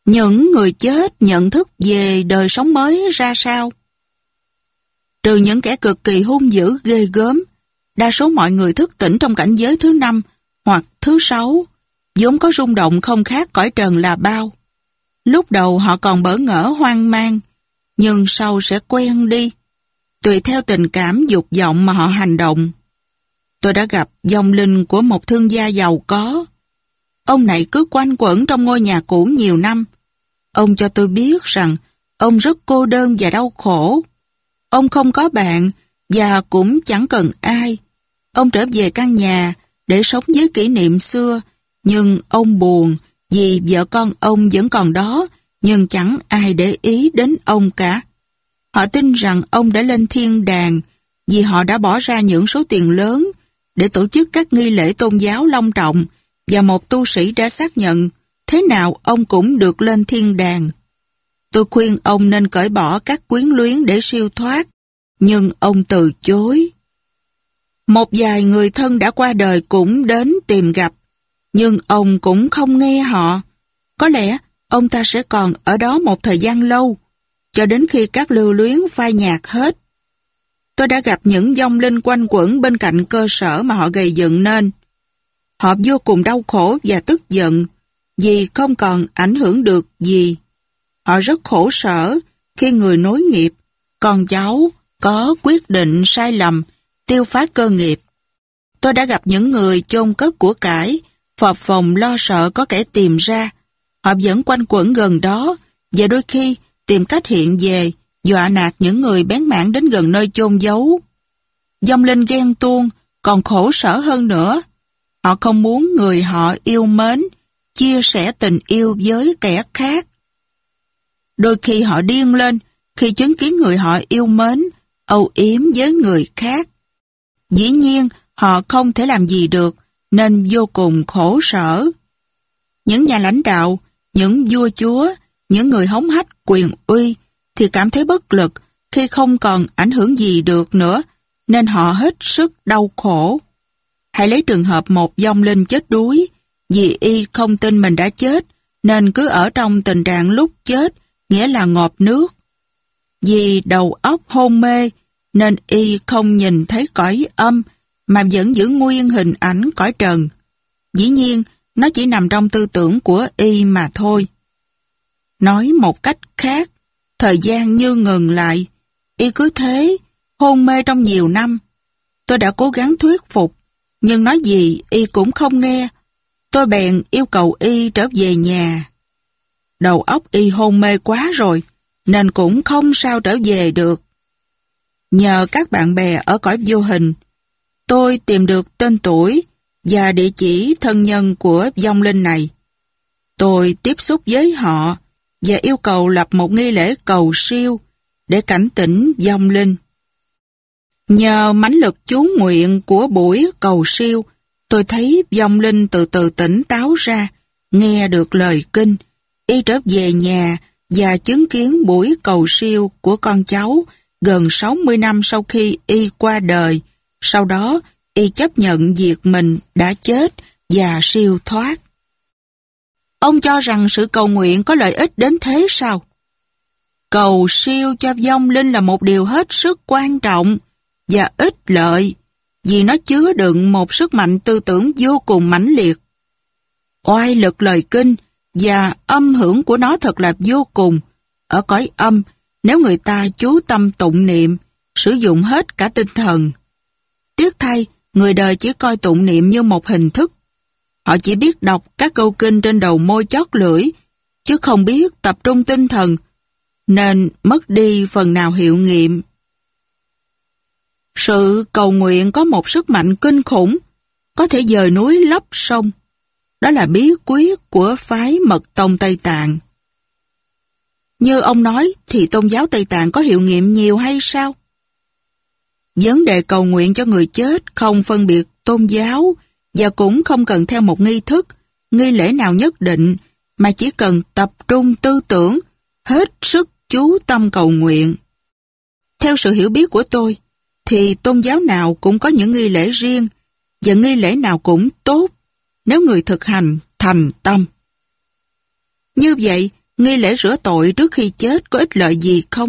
những người chết nhận thức về đời sống mới ra sao? Trừ những kẻ cực kỳ hung dữ ghê gớm, đa số mọi người thức tỉnh trong cảnh giới thứ 5 hoặc thứ 6, vốn có rung động không khác cõi trần là bao. Lúc đầu họ còn bỡ ngỡ hoang mang, nhưng sau sẽ quen đi, tùy theo tình cảm dục vọng mà họ hành động. Tôi đã gặp vong linh của một thương gia giàu có. Ông này cứ quanh quẩn trong ngôi nhà cũ nhiều năm. Ông cho tôi biết rằng ông rất cô đơn và đau khổ. Ông không có bạn và cũng chẳng cần ai. Ông trở về căn nhà để sống với kỷ niệm xưa, nhưng ông buồn vì vợ con ông vẫn còn đó, nhưng chẳng ai để ý đến ông cả. Họ tin rằng ông đã lên thiên đàng vì họ đã bỏ ra những số tiền lớn để tổ chức các nghi lễ tôn giáo long trọng, và một tu sĩ đã xác nhận thế nào ông cũng được lên thiên đàng. Tôi khuyên ông nên cởi bỏ các quyến luyến để siêu thoát, nhưng ông từ chối. Một vài người thân đã qua đời cũng đến tìm gặp, nhưng ông cũng không nghe họ. Có lẽ ông ta sẽ còn ở đó một thời gian lâu, cho đến khi các lưu luyến phai nhạt hết. Tôi đã gặp những vong linh quanh quẩn bên cạnh cơ sở mà họ gây dựng nên. Họ vô cùng đau khổ và tức giận vì không còn ảnh hưởng được gì. Họ rất khổ sở khi người nối nghiệp, con cháu, có quyết định sai lầm, tiêu phá cơ nghiệp. Tôi đã gặp những người chôn cất của cải, phập phồng lo sợ có kẻ tìm ra. Họ vẫn quanh quẩn gần đó và đôi khi tìm cách hiện về, dọa nạt những người bén mảng đến gần nơi chôn giấu. Vong linh ghen tuông còn khổ sở hơn nữa. Họ không muốn người họ yêu mến chia sẻ tình yêu với kẻ khác. Đôi khi họ điên lên khi chứng kiến người họ yêu mến âu yếm với người khác. Dĩ nhiên họ không thể làm gì được nên vô cùng khổ sở. Những nhà lãnh đạo, những vua chúa, những người hống hách quyền uy thì cảm thấy bất lực khi không còn ảnh hưởng gì được nữa, nên họ hết sức đau khổ. Hãy lấy trường hợp một vong linh chết đuối, vì y không tin mình đã chết, nên cứ ở trong tình trạng lúc chết, nghĩa là ngộp nước. Vì đầu óc hôn mê, nên y không nhìn thấy cõi âm, mà vẫn giữ nguyên hình ảnh cõi trần. Dĩ nhiên, nó chỉ nằm trong tư tưởng của y mà thôi. Nói một cách khác, thời gian như ngừng lại, y cứ thế, hôn mê trong nhiều năm. Tôi đã cố gắng thuyết phục, nhưng nói gì y cũng không nghe. Tôi bèn yêu cầu y trở về nhà. Đầu óc y hôn mê quá rồi, nên cũng không sao trở về được. Nhờ các bạn bè ở cõi vô hình, tôi tìm được tên tuổi và địa chỉ thân nhân của vong linh này. Tôi tiếp xúc với họ và yêu cầu lập một nghi lễ cầu siêu để cảnh tỉnh vong linh. Nhờ mãnh lực chú nguyện của buổi cầu siêu, tôi thấy vong linh từ từ tỉnh táo ra, nghe được lời kinh. Y trở về nhà và chứng kiến buổi cầu siêu của con cháu gần 60 năm sau khi y qua đời. Sau đó, y chấp nhận việc mình đã chết và siêu thoát. Ông cho rằng sự cầu nguyện có lợi ích đến thế sao? Cầu siêu cho vong linh là một điều hết sức quan trọng và ích lợi, vì nó chứa đựng một sức mạnh tư tưởng vô cùng mãnh liệt. Oai lực lời kinh và âm hưởng của nó thật là vô cùng. Ở cõi âm, nếu người ta chú tâm tụng niệm, sử dụng hết cả tinh thần. Tiếc thay, người đời chỉ coi tụng niệm như một hình thức. Họ chỉ biết đọc các câu kinh trên đầu môi chót lưỡi, chứ không biết tập trung tinh thần, nên mất đi phần nào hiệu nghiệm. Sự cầu nguyện có một sức mạnh kinh khủng, có thể dời núi lấp sông. Đó là bí quyết của phái Mật tông Tây Tạng. Như ông nói thì tôn giáo Tây Tạng có hiệu nghiệm nhiều hay sao? Vấn đề cầu nguyện cho người chết không phân biệt tôn giáo và cũng không cần theo một nghi thức, nghi lễ nào nhất định, mà chỉ cần tập trung tư tưởng, hết sức chú tâm cầu nguyện. Theo sự hiểu biết của tôi, thì tôn giáo nào cũng có những nghi lễ riêng, và nghi lễ nào cũng tốt, nếu người thực hành thành tâm. Như vậy, nghi lễ rửa tội trước khi chết có ích lợi gì không?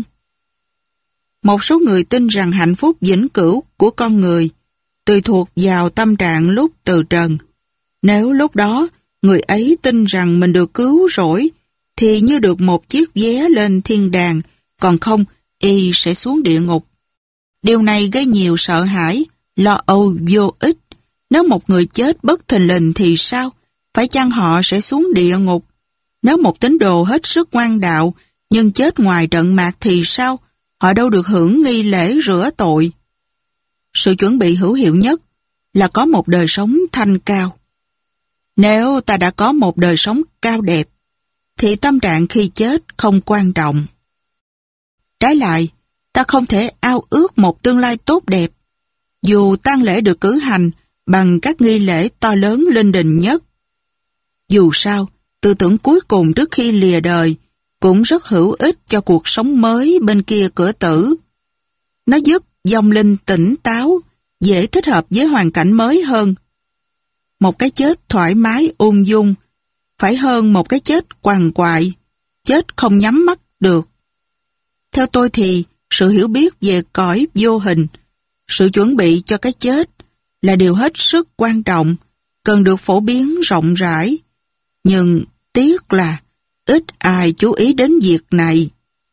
Một số người tin rằng hạnh phúc vĩnh cửu của con người tùy thuộc vào tâm trạng lúc từ trần. Nếu lúc đó người ấy tin rằng mình được cứu rỗi thì như được một chiếc vé lên thiên đàng, còn không y sẽ xuống địa ngục. Điều này gây nhiều sợ hãi, lo âu vô ích. Nếu một người chết bất thình lình thì sao? Phải chăng họ sẽ xuống địa ngục? Nếu một tín đồ hết sức ngoan đạo nhưng chết ngoài trận mạc thì sao? Họ đâu được hưởng nghi lễ rửa tội. Sự chuẩn bị hữu hiệu nhất là có một đời sống thanh cao. Nếu ta đã có một đời sống cao đẹp, thì tâm trạng khi chết không quan trọng. Trái lại, ta không thể ao ước một tương lai tốt đẹp, dù tang lễ được cử hành bằng các nghi lễ to lớn linh đình nhất. Dù sao, tư tưởng cuối cùng trước khi lìa đời cũng rất hữu ích cho cuộc sống mới bên kia cửa tử. Nó giúp vong linh tỉnh táo, dễ thích hợp với hoàn cảnh mới hơn. Một cái chết thoải mái ung dung phải hơn một cái chết quằn quại, chết không nhắm mắt được. Theo tôi thì sự hiểu biết về cõi vô hình, sự chuẩn bị cho cái chết là điều hết sức quan trọng, cần được phổ biến rộng rãi. Nhưng tiếc là ít ai chú ý đến việc này.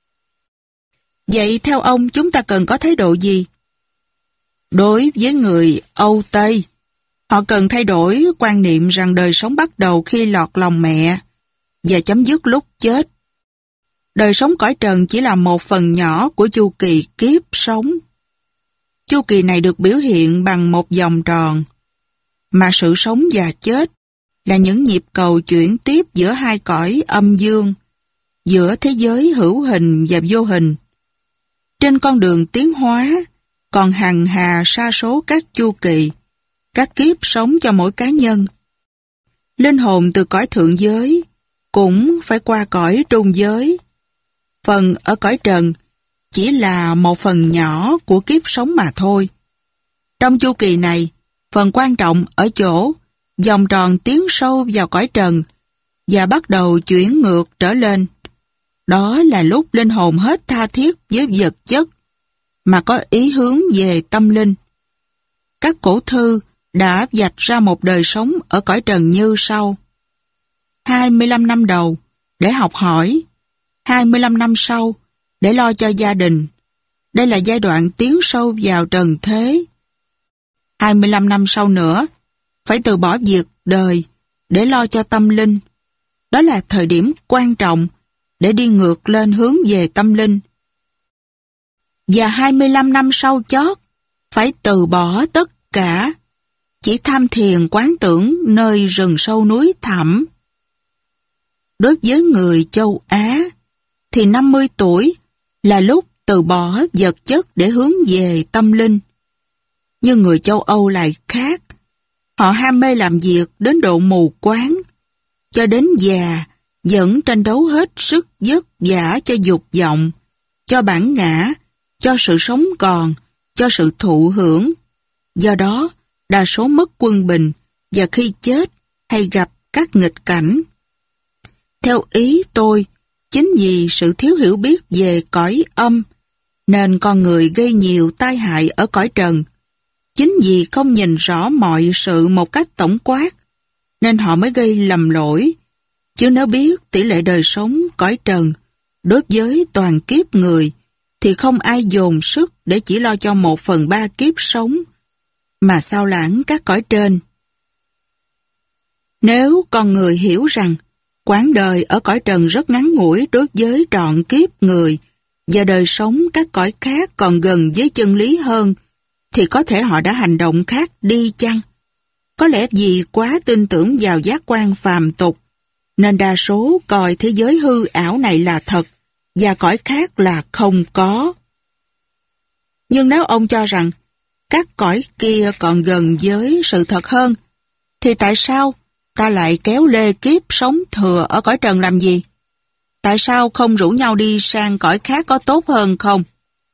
Vậy theo ông chúng ta cần có thái độ gì? Đối với người Âu Tây, họ cần thay đổi quan niệm rằng đời sống bắt đầu khi lọt lòng mẹ và chấm dứt lúc chết. Đời sống cõi trần chỉ là một phần nhỏ của chu kỳ kiếp sống. Chu kỳ này được biểu hiện bằng một vòng tròn, mà sự sống và chết là những nhịp cầu chuyển tiếp giữa hai cõi âm dương, giữa thế giới hữu hình và vô hình. Trên con đường tiến hóa, còn hằng hà sa số các chu kỳ, các kiếp sống cho mỗi cá nhân. Linh hồn từ cõi thượng giới cũng phải qua cõi trung giới. Phần ở cõi trần chỉ là một phần nhỏ của kiếp sống mà thôi. Trong chu kỳ này, phần quan trọng ở chỗ vòng tròn tiến sâu vào cõi trần và bắt đầu chuyển ngược trở lên. Đó là lúc linh hồn hết tha thiết với vật chất mà có ý hướng về tâm linh. Các cổ thư đã vạch ra một đời sống ở cõi trần như sau: 25 năm đầu để học hỏi, 25 năm sau để lo cho gia đình. Đây là giai đoạn tiến sâu vào trần thế. 25 năm sau nữa phải từ bỏ việc đời để lo cho tâm linh. Đó là thời điểm quan trọng để đi ngược lên hướng về tâm linh. Và 25 năm sau chót phải từ bỏ tất cả, chỉ tham thiền quán tưởng nơi rừng sâu núi thẳm. Đối với người châu Á thì 50 tuổi là lúc từ bỏ vật chất để hướng về tâm linh. Nhưng người châu Âu lại khác. Họ ham mê làm việc đến độ mù quáng, cho đến già vẫn tranh đấu hết sức vất vả cho dục vọng, cho bản ngã, cho sự sống còn, cho sự thụ hưởng. Do đó, đa số mất quân bình và khi chết hay gặp các nghịch cảnh. Theo ý tôi, chính vì sự thiếu hiểu biết về cõi âm nên con người gây nhiều tai hại ở cõi trần. Chính vì không nhìn rõ mọi sự một cách tổng quát nên họ mới gây lầm lỗi. Chứ nếu biết tỷ lệ đời sống cõi trần đối với toàn kiếp người thì không ai dồn sức để chỉ lo cho 1/3 kiếp sống mà sao lãng các cõi trên. Nếu con người hiểu rằng quãng đời ở cõi trần rất ngắn ngủi đối với trọn kiếp người và đời sống các cõi khác còn gần với chân lý hơn, thì có thể họ đã hành động khác đi chăng? Có lẽ vì quá tin tưởng vào giác quan phàm tục, nên đa số coi thế giới hư ảo này là thật và cõi khác là không có. Nhưng nếu ông cho rằng các cõi kia còn gần với sự thật hơn, thì tại sao ta lại kéo lê kiếp sống thừa ở cõi trần làm gì? Tại sao không rủ nhau đi sang cõi khác có tốt hơn không?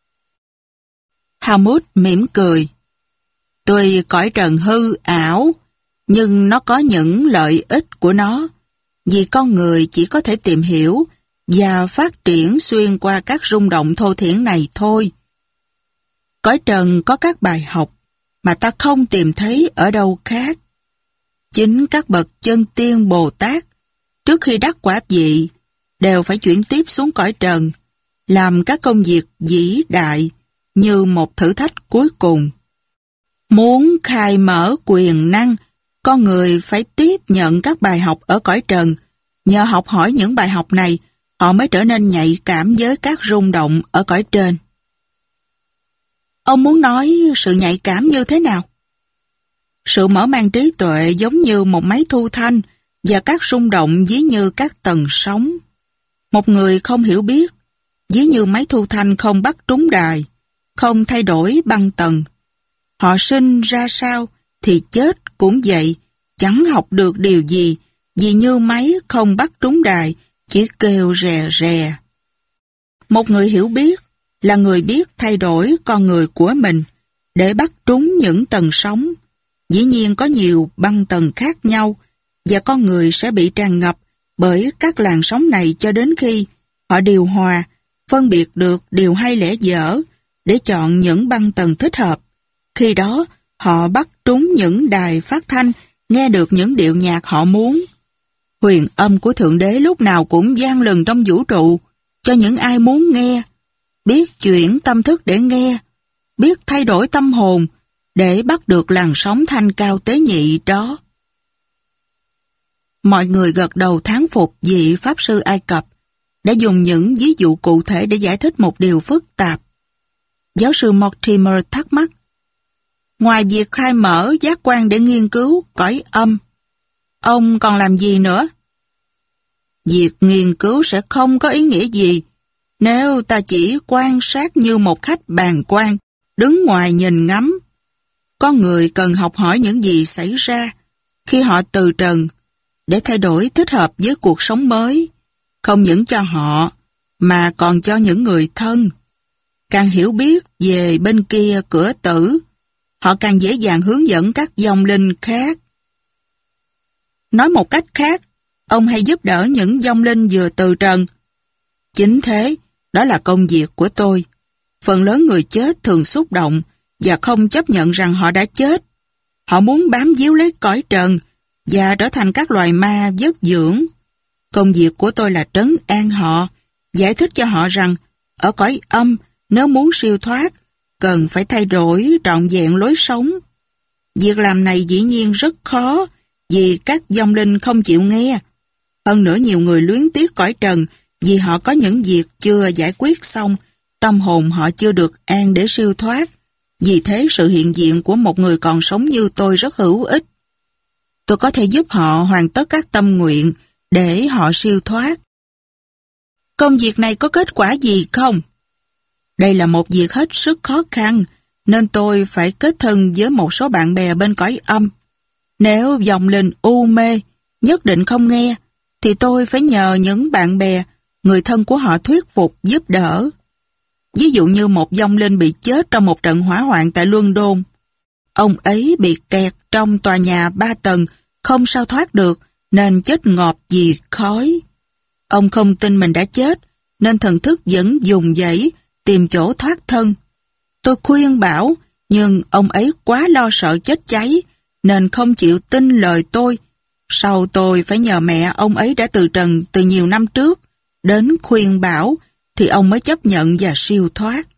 Helmut mỉm cười. Tuy cõi trần hư ảo, nhưng nó có những lợi ích của nó, vì con người chỉ có thể tìm hiểu và phát triển xuyên qua các rung động thô thiển này thôi. Cõi trần có các bài học mà ta không tìm thấy ở đâu khác. Chính các bậc chân tiên Bồ Tát, trước khi đắc quả vị, đều phải chuyển tiếp xuống cõi trần, làm các công việc vĩ đại như một thử thách cuối cùng. Muốn khai mở quyền năng, con người phải tiếp nhận các bài học ở cõi trần. Nhờ học hỏi những bài học này, họ mới trở nên nhạy cảm với các rung động ở cõi trên. Ông muốn nói sự nhạy cảm như thế nào? Sự mở mang trí tuệ giống như một máy thu thanh và các rung động ví như các tần sóng. Một người không hiểu biết, ví như máy thu thanh không bắt trúng đài, không thay đổi băng tần. Họ sinh ra sao thì chết cũng vậy, chẳng học được điều gì, vì như máy không bắt trúng đài, chỉ kêu rè rè. Một người hiểu biết là người biết thay đổi con người của mình để bắt trúng những tần sóng. Dĩ nhiên có nhiều băng tần khác nhau và con người sẽ bị tràn ngập bởi các làn sóng này cho đến khi họ điều hòa, phân biệt được điều hay lẽ dở để chọn những băng tần thích hợp. Khi đó, họ bắt trúng những đài phát thanh, nghe được những điệu nhạc họ muốn. Huyền âm của Thượng Đế lúc nào cũng vang lừng trong vũ trụ, cho những ai muốn nghe, biết chuyển tâm thức để nghe, biết thay đổi tâm hồn, để bắt được làn sóng thanh cao tế nhị đó. Mọi người gật đầu thán phục vị Pháp sư Ai Cập đã dùng những ví dụ cụ thể để giải thích một điều phức tạp. Giáo sư Mortimer thắc mắc, ngoài việc khai mở giác quan để nghiên cứu cõi âm, ông còn làm gì nữa? Việc nghiên cứu sẽ không có ý nghĩa gì nếu ta chỉ quan sát như một khách bàng quan, đứng ngoài nhìn ngắm. Con người cần học hỏi những gì xảy ra khi họ từ trần để thay đổi thích hợp với cuộc sống mới, không những cho họ mà còn cho những người thân. Càng hiểu biết về bên kia cửa tử, họ càng dễ dàng hướng dẫn các vong linh khác. Nói một cách khác, ông hay giúp đỡ những vong linh vừa từ trần. Chính thế, đó là công việc của tôi. Phần lớn người chết thường xúc động và không chấp nhận rằng họ đã chết. Họ muốn bám víu lấy cõi trần và trở thành các loài ma vất dưỡng. Công việc của tôi là trấn an họ, giải thích cho họ rằng ở cõi âm, nếu muốn siêu thoát, cần phải thay đổi trọn vẹn lối sống. Việc làm này dĩ nhiên rất khó vì các vong linh không chịu nghe. Hơn nữa nhiều người luyến tiếc cõi trần vì họ có những việc chưa giải quyết xong, tâm hồn họ chưa được an để siêu thoát. Vì thế sự hiện diện của một người còn sống như tôi rất hữu ích. Tôi có thể giúp họ hoàn tất các tâm nguyện để họ siêu thoát. Công việc này có kết quả gì không? Đây là một việc hết sức khó khăn, nên tôi phải kết thân với một số bạn bè bên cõi âm. Nếu vong linh u mê, nhất định không nghe, thì tôi phải nhờ những bạn bè, người thân của họ thuyết phục giúp đỡ. Ví dụ như một vong linh bị chết trong một trận hỏa hoạn tại London. Ông ấy bị kẹt trong tòa nhà 3 tầng, không sao thoát được, nên chết ngộp vì khói. Ông không tin mình đã chết, nên thần thức vẫn dùng dãy tìm chỗ thoát thân. Tôi khuyên bảo, nhưng ông ấy quá lo sợ chết cháy, nên không chịu tin lời tôi. Sau tôi phải nhờ mẹ ông ấy đã từ trần từ nhiều năm trước, đến khuyên bảo, thì ông mới chấp nhận và siêu thoát.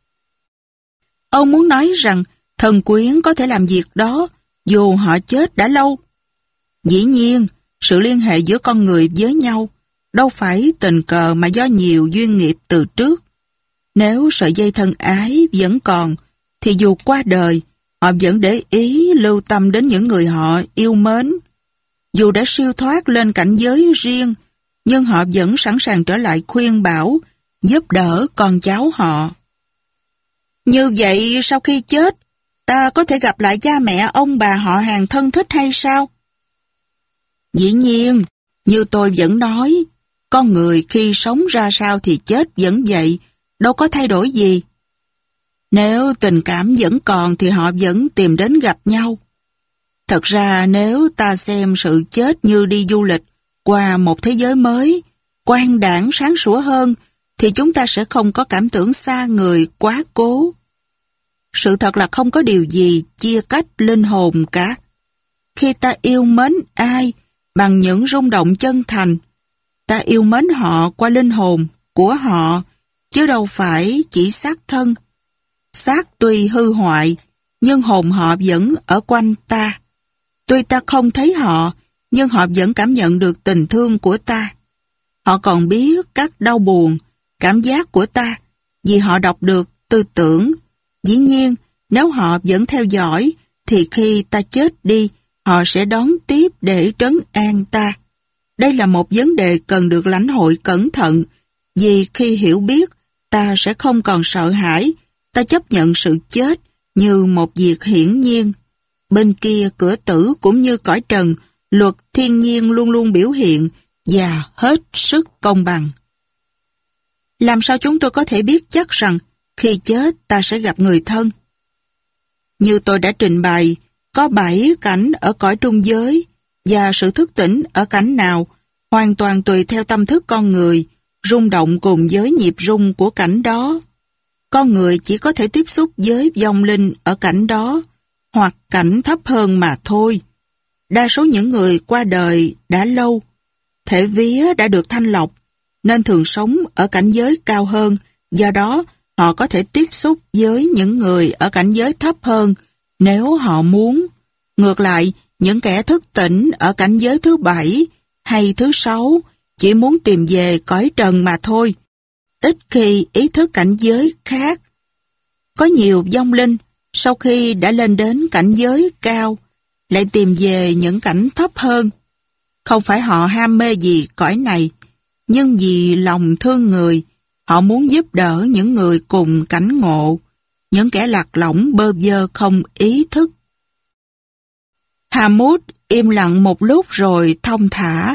Ông muốn nói rằng thần quyến có thể làm việc đó dù họ chết đã lâu. Dĩ nhiên, sự liên hệ giữa con người với nhau đâu phải tình cờ mà do nhiều duyên nghiệp từ trước. Nếu sợi dây thân ái vẫn còn, thì dù qua đời, họ vẫn để ý lưu tâm đến những người họ yêu mến. Dù đã siêu thoát lên cảnh giới riêng, nhưng họ vẫn sẵn sàng trở lại khuyên bảo, giúp đỡ con cháu họ. Như vậy sau khi chết, ta có thể gặp lại cha mẹ ông bà họ hàng thân thích hay sao? Dĩ nhiên, như tôi vẫn nói, con người khi sống ra sao thì chết vẫn vậy, đâu có thay đổi gì. Nếu tình cảm vẫn còn thì họ vẫn tìm đến gặp nhau. Thật ra nếu ta xem sự chết như đi du lịch qua một thế giới mới, quang đãng sáng sủa hơn, thì chúng ta sẽ không có cảm tưởng xa người quá cố. Sự thật là không có điều gì chia cách linh hồn cả. Khi ta yêu mến ai bằng những rung động chân thành, ta yêu mến họ qua linh hồn của họ, chứ đâu phải chỉ xác thân. Xác tuy hư hoại, nhưng hồn họ vẫn ở quanh ta. Tuy ta không thấy họ, nhưng họ vẫn cảm nhận được tình thương của ta. Họ còn biết các đau buồn, cảm giác của ta, vì họ đọc được tư tưởng. Dĩ nhiên, nếu họ vẫn theo dõi, thì khi ta chết đi, họ sẽ đón tiếp để trấn an ta. Đây là một vấn đề cần được lãnh hội cẩn thận, vì khi hiểu biết, ta sẽ không còn sợ hãi, ta chấp nhận sự chết như một việc hiển nhiên. Bên kia cửa tử cũng như cõi trần, luật thiên nhiên luôn luôn biểu hiện và hết sức công bằng. Làm sao chúng tôi có thể biết chắc rằng khi chết ta sẽ gặp người thân? Như tôi đã trình bày, có 7 cảnh ở cõi trung giới, và sự thức tỉnh ở cảnh nào hoàn toàn tùy theo tâm thức con người, rung động cùng với nhịp rung của cảnh đó. Con người chỉ có thể tiếp xúc với vong linh ở cảnh đó, hoặc cảnh thấp hơn mà thôi. Đa số những người qua đời đã lâu, thể vía đã được thanh lọc, nên thường sống ở cảnh giới cao hơn, do đó họ có thể tiếp xúc với những người ở cảnh giới thấp hơn nếu họ muốn. Ngược lại, những kẻ thức tỉnh ở cảnh giới thứ 7 hay thứ 6 chỉ muốn tìm về cõi trần mà thôi, ít khi ý thức cảnh giới khác. Có nhiều vong linh sau khi đã lên đến cảnh giới cao lại tìm về những cảnh thấp hơn. Không phải họ ham mê gì cõi này, nhưng vì lòng thương người, họ muốn giúp đỡ những người cùng cảnh ngộ, những kẻ lạc lõng bơ vơ không ý thức. Hamut im lặng một lúc rồi thong thả.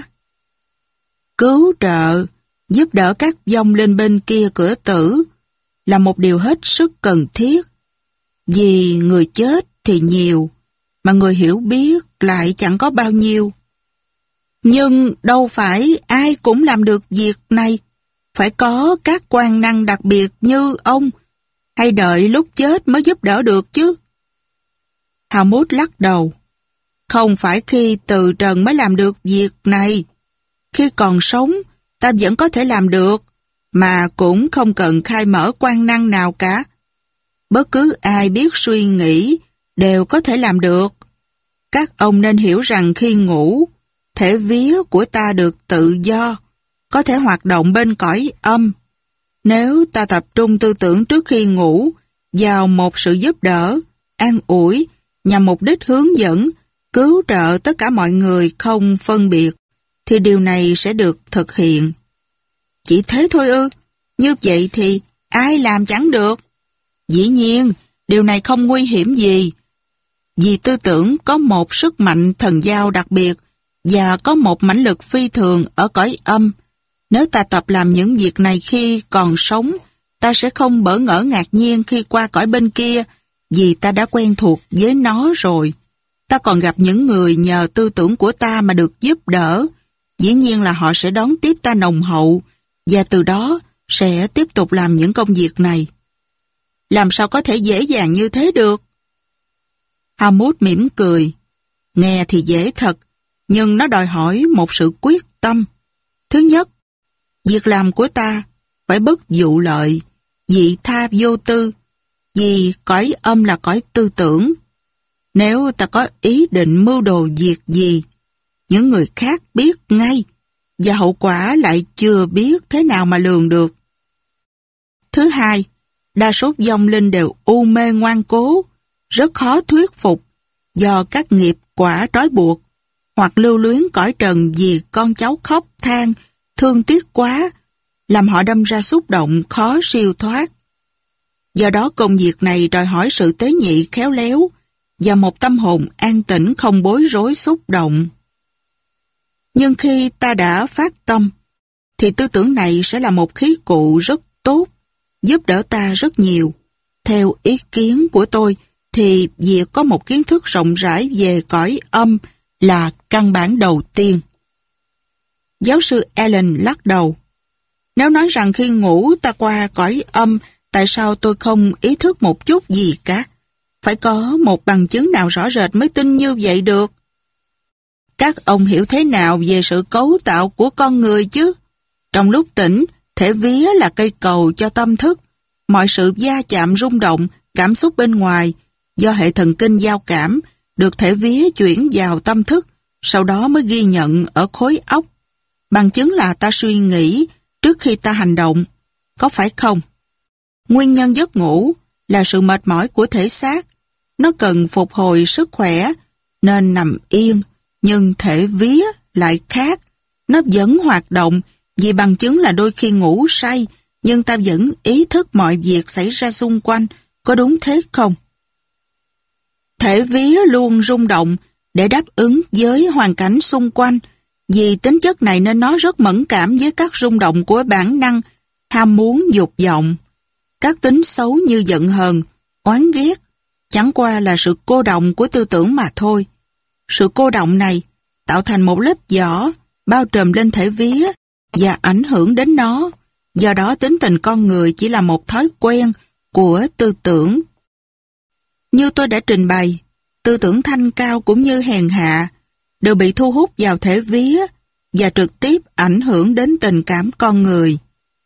Cứu trợ, giúp đỡ các vong linh bên kia cửa tử là một điều hết sức cần thiết, vì người chết thì nhiều, mà người hiểu biết lại chẳng có bao nhiêu. Nhưng đâu phải ai cũng làm được việc này, phải có các quan năng đặc biệt như ông, hay đợi lúc chết mới giúp đỡ được chứ. Hamut lắc đầu. Không phải khi từ trần mới làm được việc này. Khi còn sống, ta vẫn có thể làm được, mà cũng không cần khai mở quan năng nào cả. Bất cứ ai biết suy nghĩ đều có thể làm được. Các ông nên hiểu rằng khi ngủ, thể vía của ta được tự do, có thể hoạt động bên cõi âm. Nếu ta tập trung tư tưởng trước khi ngủ vào một sự giúp đỡ, an ủi, nhằm mục đích hướng dẫn, cứu trợ tất cả mọi người không phân biệt, thì điều này sẽ được thực hiện. Chỉ thế thôi ư? Như vậy thì ai làm chẳng được. Dĩ nhiên, điều này không nguy hiểm gì, vì tư tưởng có một sức mạnh thần giao đặc biệt và có một mãnh lực phi thường ở cõi âm. Nếu ta tập làm những việc này khi còn sống, ta sẽ không bỡ ngỡ ngạc nhiên khi qua cõi bên kia, vì ta đã quen thuộc với nó rồi. Ta còn gặp những người nhờ tư tưởng của ta mà được giúp đỡ. Dĩ nhiên là họ sẽ đón tiếp ta nồng hậu, và từ đó sẽ tiếp tục làm những công việc này. Làm sao có thể dễ dàng như thế được? Hamut mỉm cười. Nghe thì dễ thật, nhưng nó đòi hỏi một sự quyết tâm. Thứ nhất, việc làm của ta phải bất vụ lợi, vị tha vô tư, vì cõi âm là cõi tư tưởng. Nếu ta có ý định mưu đồ việc gì, những người khác biết ngay, và hậu quả lại chưa biết thế nào mà lường được. Thứ hai, đa số vong linh đều u mê ngoan cố, rất khó thuyết phục do các nghiệp quả trói buộc, hoặc lưu luyến cõi trần vì con cháu khóc than, thương tiếc quá, làm họ đâm ra xúc động khó siêu thoát. Do đó công việc này đòi hỏi sự tế nhị khéo léo và một tâm hồn an tĩnh không bối rối xúc động. Nhưng khi ta đã phát tâm, thì tư tưởng này sẽ là một khí cụ rất tốt, giúp đỡ ta rất nhiều. Theo ý kiến của tôi, thì việc có một kiến thức rộng rãi về cõi âm là căn bản đầu tiên. Giáo sư Allen lắc đầu. Nếu nói rằng khi ngủ ta qua cõi âm, tại sao tôi không ý thức một chút gì cả? Phải có một bằng chứng nào rõ rệt mới tin như vậy được. Các ông hiểu thế nào về sự cấu tạo của con người chứ? Trong lúc tỉnh, thể vía là cây cầu cho tâm thức. Mọi sự va chạm rung động, cảm xúc bên ngoài, do hệ thần kinh giao cảm, được thể vía chuyển vào tâm thức, sau đó mới ghi nhận ở khối óc. Bằng chứng là ta suy nghĩ trước khi ta hành động, có phải không? Nguyên nhân giấc ngủ là sự mệt mỏi của thể xác. Nó cần phục hồi sức khỏe, nên nằm yên, nhưng thể vía lại khác. Nó vẫn hoạt động, vì bằng chứng là đôi khi ngủ say, nhưng ta vẫn ý thức mọi việc xảy ra xung quanh, có đúng thế không? Thể vía luôn rung động để đáp ứng với hoàn cảnh xung quanh, vì tính chất này nên nó rất mẫn cảm với các rung động của bản năng, ham muốn, dục vọng. Các tính xấu như giận hờn, oán ghét, chẳng qua là sự cô đọng của tư tưởng mà thôi. Sự cô đọng này tạo thành một lớp vỏ bao trùm lên thể vía và ảnh hưởng đến nó. Do đó tính tình con người chỉ là một thói quen của tư tưởng. Như tôi đã trình bày, tư tưởng thanh cao cũng như hèn hạ đều bị thu hút vào thể vía và trực tiếp ảnh hưởng đến tình cảm con người.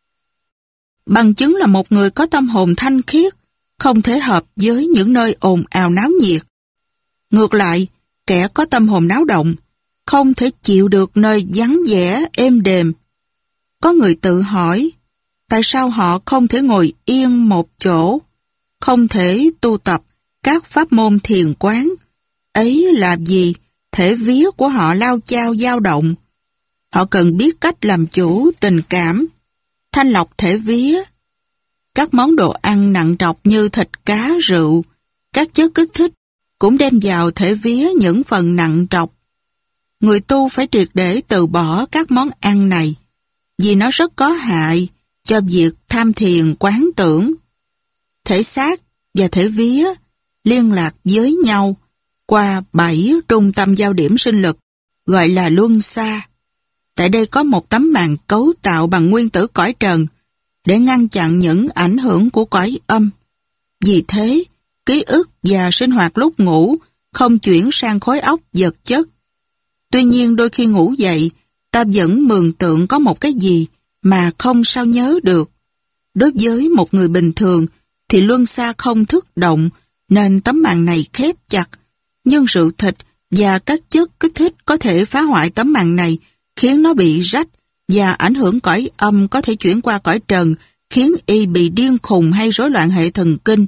Bằng chứng là một người có tâm hồn thanh khiết không thể hợp với những nơi ồn ào náo nhiệt. Ngược lại, kẻ có tâm hồn náo động không thể chịu được nơi vắng vẻ, êm đềm. Có người tự hỏi, tại sao họ không thể ngồi yên một chỗ, không thể tu tập các pháp môn thiền quán? Ấy là vì thể vía của họ lao chao dao động. Họ cần biết cách làm chủ tình cảm, thanh lọc thể vía. Các món đồ ăn nặng trọc như thịt cá, rượu, các chất kích thích cũng đem vào thể vía những phần nặng trọc. Người tu phải triệt để từ bỏ các món ăn này, vì nó rất có hại cho việc tham thiền quán tưởng. Thể xác và thể vía liên lạc với nhau qua 7 trung tâm giao điểm sinh lực, gọi là luân xa. Tại đây có một tấm màn cấu tạo bằng nguyên tử cõi trần để ngăn chặn những ảnh hưởng của cõi âm. Vì thế, ký ức và sinh hoạt lúc ngủ không chuyển sang khối óc vật chất. Tuy nhiên đôi khi ngủ dậy, ta vẫn mường tượng có một cái gì mà không sao nhớ được. Đối với một người bình thường thì luân xa không thức động nên tấm màn này khép chặt. Nhưng rượu thịt và các chất kích thích có thể phá hoại tấm màn này, khiến nó bị rách và ảnh hưởng cõi âm có thể chuyển qua cõi trần, khiến y bị điên khùng hay rối loạn hệ thần kinh.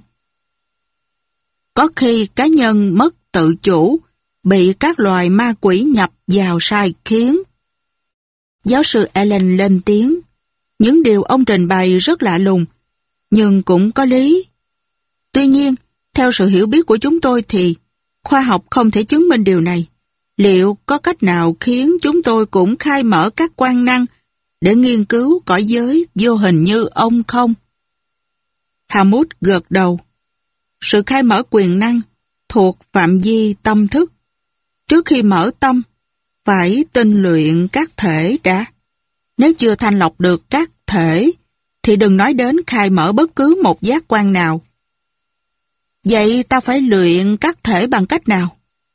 Có khi cá nhân mất tự chủ, bị các loài ma quỷ nhập vào sai khiến. Giáo sư Allen lên tiếng, những điều ông trình bày rất lạ lùng, nhưng cũng có lý. Tuy nhiên, theo sự hiểu biết của chúng tôi thì khoa học không thể chứng minh điều này. Liệu có cách nào khiến chúng tôi cũng khai mở các quan năng để nghiên cứu cõi giới vô hình như ông không? Helmut gật đầu. Sự khai mở quyền năng thuộc phạm vi tâm thức. Trước khi mở tâm, phải tinh luyện các thể đã. Nếu chưa thanh lọc được các thể, thì đừng nói đến khai mở bất cứ một giác quan nào. Vậy ta phải luyện các thể bằng cách nào?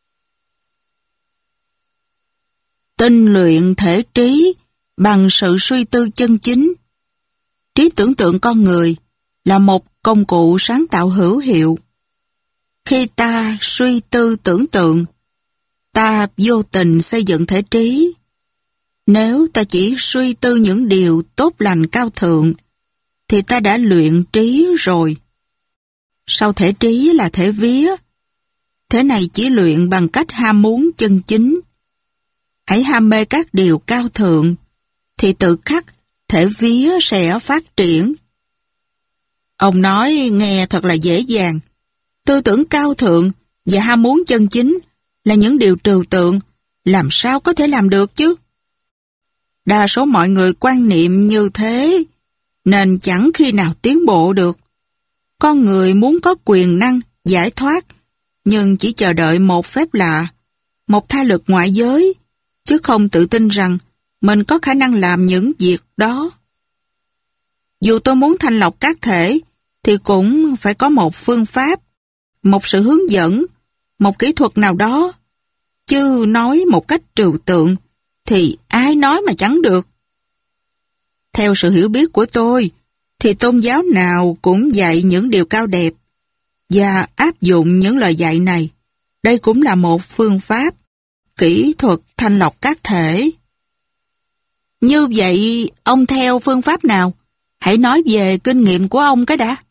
Tinh luyện thể trí bằng sự suy tư chân chính. Trí tưởng tượng con người là một công cụ sáng tạo hữu hiệu. Khi ta suy tư tưởng tượng, ta vô tình xây dựng thể trí. Nếu ta chỉ suy tư những điều tốt lành cao thượng, thì ta đã luyện trí rồi. Sau thể trí là thể vía. Thế này chỉ luyện bằng cách ham muốn chân chính. Hãy ham mê các điều cao thượng, thì tự khắc thể vía sẽ phát triển. Ông nói nghe thật là dễ dàng. Tư tưởng cao thượng và ham muốn chân chính là những điều trừu tượng, làm sao có thể làm được chứ? Đa số mọi người quan niệm như thế, nên chẳng khi nào tiến bộ được. Con người muốn có quyền năng, giải thoát, nhưng chỉ chờ đợi một phép lạ, một tha lực ngoại giới, chứ không tự tin rằng mình có khả năng làm những việc đó. Dù tôi muốn thanh lọc các thể, thì cũng phải có một phương pháp, một sự hướng dẫn, một kỹ thuật nào đó. Chứ nói một cách trừu tượng, thì ai nói mà chẳng được. Theo sự hiểu biết của tôi, thì tôn giáo nào cũng dạy những điều cao đẹp, và áp dụng những lời dạy này. Đây cũng là một phương pháp, kỹ thuật thanh lọc các thể. Như vậy, ông theo phương pháp nào? Hãy nói về kinh nghiệm của ông cái đã.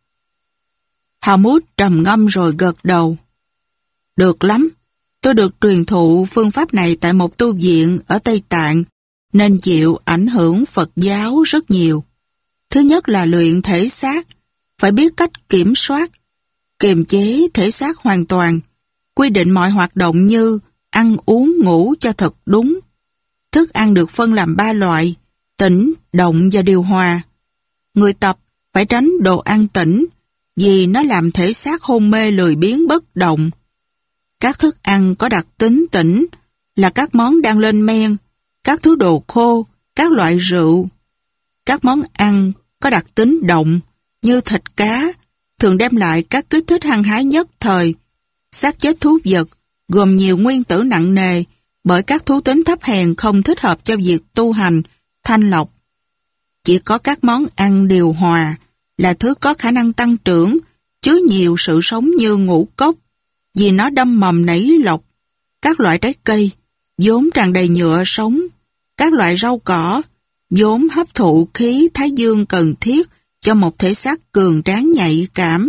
Helmut trầm ngâm rồi gật đầu. Được lắm, tôi được truyền thụ phương pháp này tại một tu viện ở Tây Tạng, nên chịu ảnh hưởng Phật giáo rất nhiều. Thứ nhất là luyện thể xác, phải biết cách kiểm soát, kiềm chế thể xác hoàn toàn, quy định mọi hoạt động như ăn uống ngủ cho thật đúng. Thức ăn được phân làm 3 loại, tĩnh, động và điều hòa. Người tập phải tránh đồ ăn tĩnh, vì nó làm thể xác hôn mê lười biếng bất động. Các thức ăn có đặc tính tĩnh là các món đang lên men, các thứ đồ khô, các loại rượu. Các món ăn có đặc tính động như thịt cá thường đem lại các kích thích hăng hái nhất thời. Xác chết thú vật gồm nhiều nguyên tử nặng nề bởi các thú tính thấp hèn không thích hợp cho việc tu hành, thanh lọc. Chỉ có các món ăn điều hòa là thứ có khả năng tăng trưởng, chứa nhiều sự sống như ngũ cốc, vì nó đâm mầm nảy lộc, các loại trái cây, vốn tràn đầy nhựa sống, các loại rau cỏ, vốn hấp thụ khí thái dương cần thiết cho một thể xác cường tráng nhạy cảm.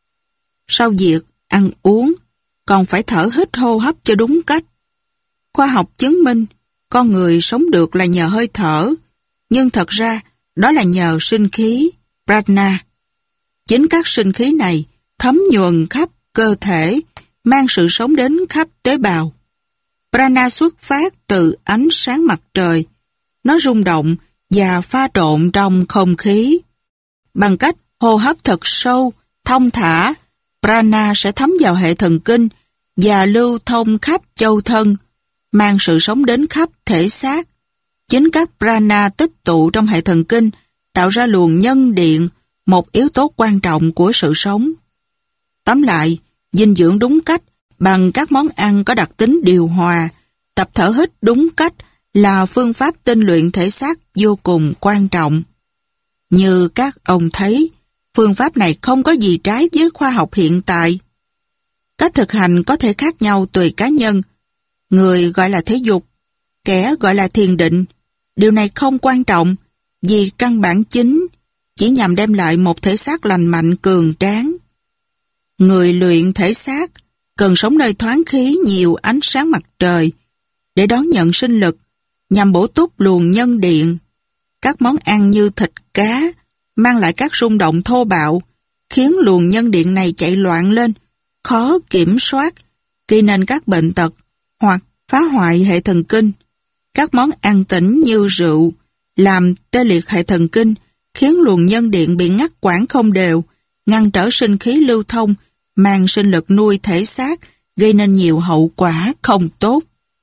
Sau việc ăn uống, còn phải thở hít hô hấp cho đúng cách. Khoa học chứng minh, con người sống được là nhờ hơi thở, nhưng thật ra đó là nhờ sinh khí, prana. Chính các sinh khí này thấm nhuần khắp cơ thể, mang sự sống đến khắp tế bào. Prana xuất phát từ ánh sáng mặt trời. Nó rung động và pha trộn trong không khí. Bằng cách hô hấp thật sâu, thông thả, prana sẽ thấm vào hệ thần kinh và lưu thông khắp châu thân, mang sự sống đến khắp thể xác. Chính các prana tích tụ trong hệ thần kinh tạo ra luồng nhân điện, một yếu tố quan trọng của sự sống. Tóm lại, dinh dưỡng đúng cách bằng các món ăn có đặc tính điều hòa, tập thở hít đúng cách là phương pháp tinh luyện thể xác vô cùng quan trọng. Như các ông thấy, phương pháp này không có gì trái với khoa học hiện tại. Cách thực hành có thể khác nhau tùy cá nhân. Người gọi là thể dục, kẻ gọi là thiền định. Điều này không quan trọng, vì căn bản chính chỉ nhằm đem lại một thể xác lành mạnh cường tráng. Người luyện thể xác cần sống nơi thoáng khí nhiều ánh sáng mặt trời để đón nhận sinh lực, nhằm bổ túc luồng nhân điện. Các món ăn như thịt cá mang lại các rung động thô bạo, khiến luồng nhân điện này chạy loạn lên, khó kiểm soát, gây nên các bệnh tật hoặc phá hoại hệ thần kinh. Các món ăn tĩnh như rượu làm tê liệt hệ thần kinh, khiến luồng nhân điện bị ngắt quãng không đều, ngăn trở sinh khí lưu thông, mang sinh lực nuôi thể xác, gây nên nhiều hậu quả không tốt.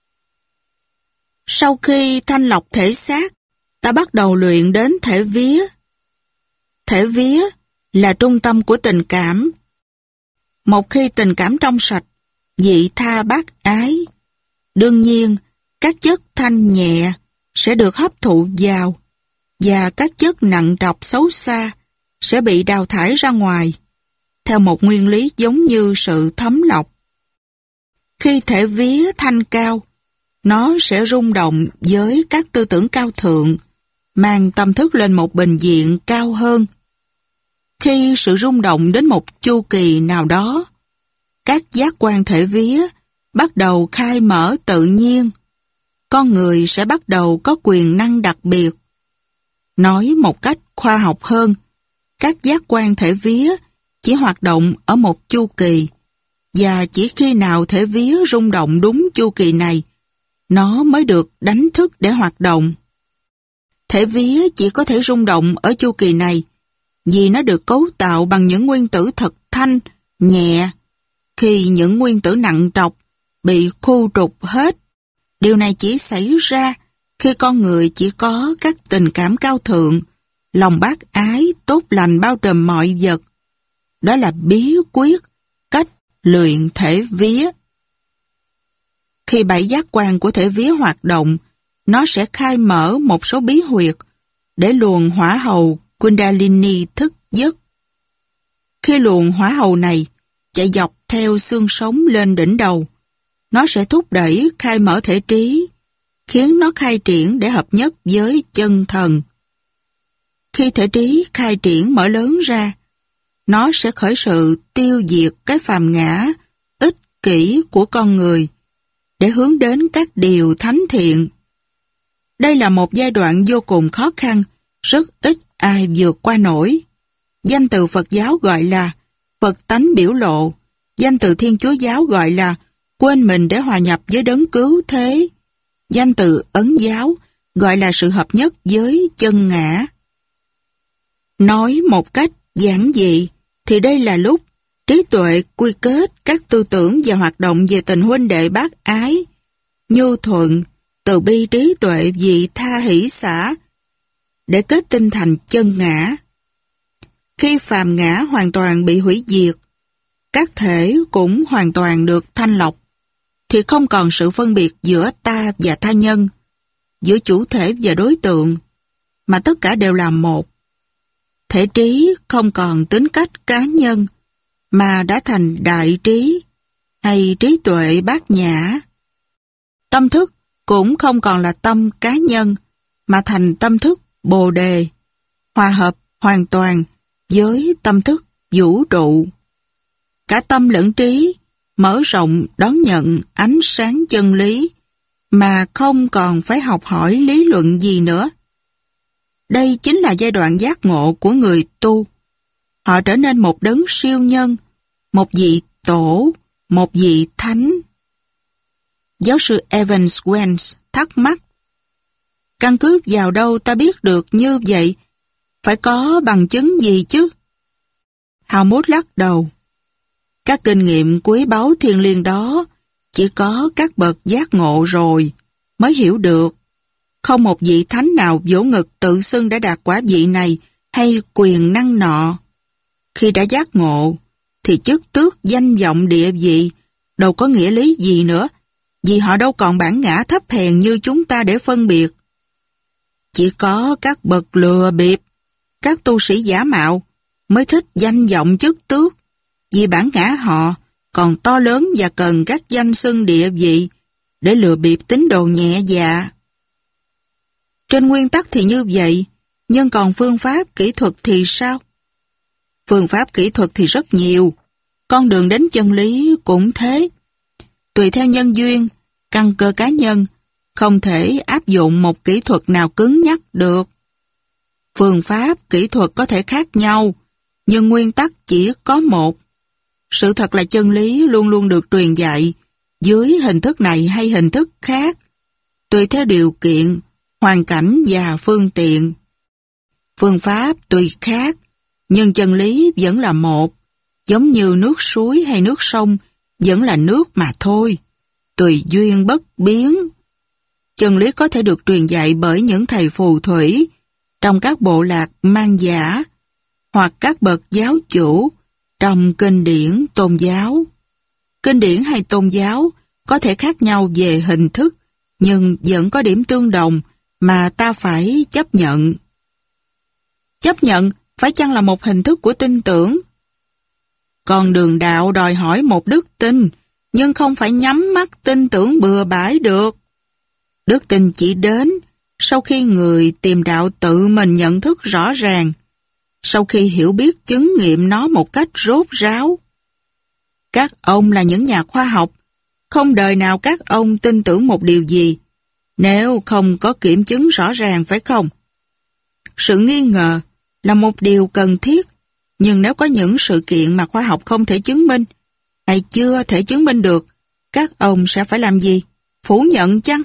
Sau khi thanh lọc thể xác, ta bắt đầu luyện đến thể vía. Thể vía là trung tâm của tình cảm. Một khi tình cảm trong sạch, vị tha bác ái, đương nhiên các chất thanh nhẹ sẽ được hấp thụ vào và các chất nặng trọc xấu xa sẽ bị đào thải ra ngoài, theo một nguyên lý giống như sự thấm lọc. Khi thể vía thanh cao, nó sẽ rung động với các tư tưởng cao thượng, mang tâm thức lên một bình diện cao hơn. Khi sự rung động đến một chu kỳ nào đó, các giác quan thể vía bắt đầu khai mở tự nhiên. Con người sẽ bắt đầu có quyền năng đặc biệt. Nói một cách khoa học hơn, các giác quan thể vía chỉ hoạt động ở một chu kỳ, và chỉ khi nào thể vía rung động đúng chu kỳ này, nó mới được đánh thức để hoạt động. Thể vía chỉ có thể rung động ở chu kỳ này vì nó được cấu tạo bằng những nguyên tử thật thanh, nhẹ. Khi những nguyên tử nặng trọc bị khu trục hết, điều này chỉ xảy ra Khi con người chỉ có các tình cảm cao thượng, lòng bác ái, tốt lành bao trùm mọi vật, đó là bí quyết, cách luyện thể vía. Khi bảy giác quan của thể vía hoạt động, nó sẽ khai mở một số bí huyệt để luồng hỏa hầu Kundalini thức giấc. Khi luồng hỏa hầu này chạy dọc theo xương sống lên đỉnh đầu, nó sẽ thúc đẩy khai mở thể trí, khiến nó khai triển để hợp nhất với chân thần. Khi thể trí khai triển mở lớn ra, nó sẽ khởi sự tiêu diệt cái phàm ngã, ích kỷ của con người, để hướng đến các điều thánh thiện. Đây là một giai đoạn vô cùng khó khăn, rất ít ai vượt qua nổi. Danh từ Phật giáo gọi là Phật tánh biểu lộ, danh từ Thiên Chúa giáo gọi là quên mình để hòa nhập với đấng cứu thế, danh từ Ấn giáo gọi là sự hợp nhất với chân ngã. Nói một cách giản dị thì đây là lúc trí tuệ quy kết các tư tưởng và hoạt động về tình huynh đệ bác ái, nhu thuận, từ bi trí tuệ vị tha hỷ xả, để kết tinh thành chân ngã. Khi phàm ngã hoàn toàn bị hủy diệt, các thể cũng hoàn toàn được thanh lọc, thì không còn sự phân biệt giữa ta và tha nhân, giữa chủ thể và đối tượng, mà tất cả đều là một. Thể trí không còn tính cách cá nhân, mà đã thành đại trí, hay trí tuệ bát nhã. Tâm thức cũng không còn là tâm cá nhân, mà thành tâm thức bồ đề, hòa hợp hoàn toàn với tâm thức vũ trụ. Cả tâm lẫn trí mở rộng đón nhận ánh sáng chân lý, mà không còn phải học hỏi lý luận gì nữa. Đây chính là giai đoạn giác ngộ của người tu. Họ trở nên một đấng siêu nhân, một vị tổ, một vị thánh. Giáo sư Evans Wells thắc mắc, căn cứ vào đâu ta biết được như vậy? Phải có bằng chứng gì chứ? Helmut lắc đầu. Các kinh nghiệm quý báu thiêng liêng đó chỉ có các bậc giác ngộ rồi mới hiểu được. Không một vị thánh nào vỗ ngực tự xưng đã đạt quả vị này hay quyền năng nọ. Khi đã giác ngộ, thì chức tước danh vọng địa vị đâu có nghĩa lý gì nữa, vì họ đâu còn bản ngã thấp hèn như chúng ta để phân biệt. Chỉ có các bậc lừa bịp, các tu sĩ giả mạo mới thích danh vọng chức tước, vì bản ngã họ còn to lớn và cần các danh xưng địa vị để lừa bịp tín đồ nhẹ dạ. Trên nguyên tắc thì như vậy, nhưng còn phương pháp kỹ thuật thì sao? Phương pháp kỹ thuật thì rất nhiều, con đường đến chân lý cũng thế. Tùy theo nhân duyên, căn cơ cá nhân, không thể áp dụng một kỹ thuật nào cứng nhắc được. Phương pháp kỹ thuật có thể khác nhau, nhưng nguyên tắc chỉ có một. Sự thật là chân lý luôn luôn được truyền dạy dưới hình thức này hay hình thức khác, tùy theo điều kiện, hoàn cảnh và phương tiện. Phương pháp tùy khác, nhưng chân lý vẫn là một, giống như nước suối hay nước sông vẫn là nước mà thôi, tùy duyên bất biến. Chân lý có thể được truyền dạy bởi những thầy phù thủy trong các bộ lạc mang giả, hoặc các bậc giáo chủ trong kinh điển tôn giáo. Kinh điển hay tôn giáo có thể khác nhau về hình thức, nhưng vẫn có điểm tương đồng mà ta phải chấp nhận. Chấp nhận phải chăng là một hình thức của tin tưởng? Con đường đạo đòi hỏi một đức tin, nhưng không phải nhắm mắt tin tưởng bừa bãi được. Đức tin chỉ đến sau khi người tìm đạo tự mình nhận thức rõ ràng, sau khi hiểu biết chứng nghiệm nó một cách rốt ráo. Các ông là những nhà khoa học, không đời nào các ông tin tưởng một điều gì nếu không có kiểm chứng rõ ràng, phải không? Sự nghi ngờ là một điều cần thiết, nhưng nếu có những sự kiện mà khoa học không thể chứng minh hay chưa thể chứng minh được, các ông sẽ phải làm gì? Phủ nhận chăng?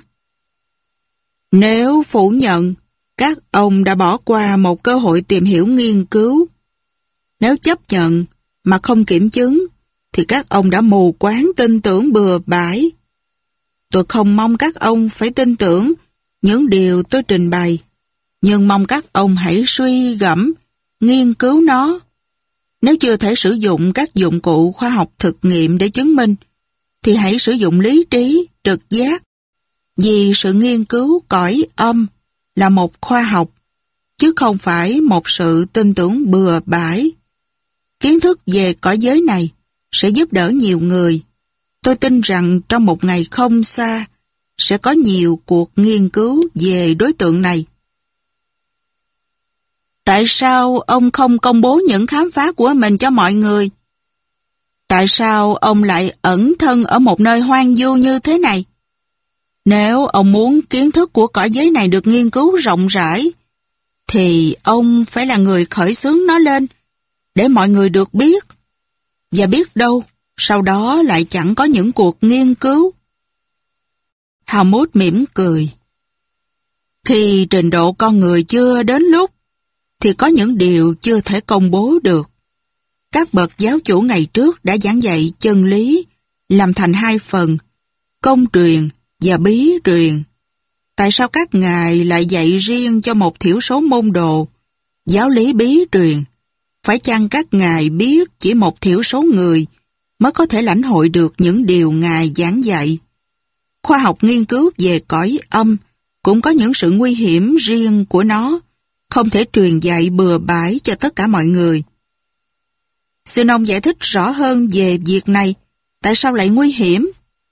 Nếu phủ nhận, các ông đã bỏ qua một cơ hội tìm hiểu nghiên cứu. Nếu chấp nhận mà không kiểm chứng, thì các ông đã mù quáng tin tưởng bừa bãi. Tôi không mong các ông phải tin tưởng, những điều tôi trình bày, nhưng mong các ông hãy suy gẫm, nghiên cứu nó. Nếu chưa thể sử dụng các dụng cụ khoa học thực nghiệm để chứng minh, thì hãy sử dụng lý trí, trực giác. Vì sự nghiên cứu cõi âm là một khoa học, chứ không phải một sự tin tưởng bừa bãi. Kiến thức về cõi giới này sẽ giúp đỡ nhiều người. Tôi tin rằng trong một ngày không xa, sẽ có nhiều cuộc nghiên cứu về đối tượng này. Tại sao ông không công bố những khám phá của mình cho mọi người? Tại sao ông lại ẩn thân ở một nơi hoang vu như thế này? Nếu ông muốn kiến thức của cõi giới này được nghiên cứu rộng rãi, thì ông phải là người khởi xướng nó lên, để mọi người được biết. Và biết đâu, sau đó lại chẳng có những cuộc nghiên cứu. Helmut mỉm cười. Khi trình độ con người chưa đến lúc, thì có những điều chưa thể công bố được. Các bậc giáo chủ ngày trước đã giảng dạy chân lý, làm thành hai phần, công truyền và bí truyền. Tại sao các ngài lại dạy riêng cho một thiểu số môn đồ, giáo lý bí truyền? Phải chăng các ngài biết chỉ một thiểu số người mới có thể lãnh hội được những điều ngài giảng dạy? Khoa học nghiên cứu về cõi âm cũng có những sự nguy hiểm riêng của nó, không thể truyền dạy bừa bãi cho tất cả mọi người. Xin ông giải thích rõ hơn về việc này, tại sao lại nguy hiểm?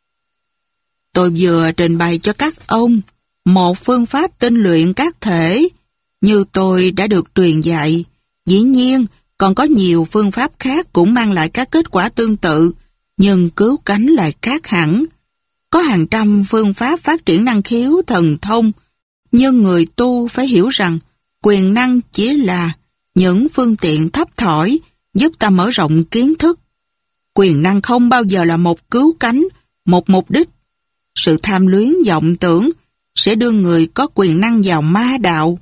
Tôi vừa trình bày cho các ông một phương pháp tinh luyện các thể, như tôi đã được truyền dạy. Dĩ nhiên, còn có nhiều phương pháp khác cũng mang lại các kết quả tương tự, nhưng cứu cánh lại khác hẳn. Có hàng trăm phương pháp phát triển năng khiếu thần thông, nhưng người tu phải hiểu rằng quyền năng chỉ là những phương tiện thấp thỏi giúp ta mở rộng kiến thức. Quyền năng không bao giờ là một cứu cánh, một mục đích. Sự tham luyến vọng tưởng sẽ đưa người có quyền năng vào ma đạo.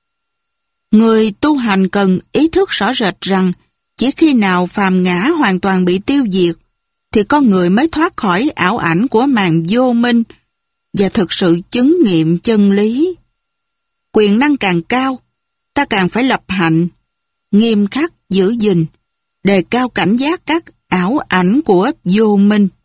Người tu hành cần ý thức rõ rệt rằng chỉ khi nào phàm ngã hoàn toàn bị tiêu diệt, thì con người mới thoát khỏi ảo ảnh của màn vô minh và thực sự chứng nghiệm chân lý. Quyền năng càng cao, ta càng phải lập hạnh, nghiêm khắc giữ gìn, đề cao cảnh giác các ảo ảnh của vô minh.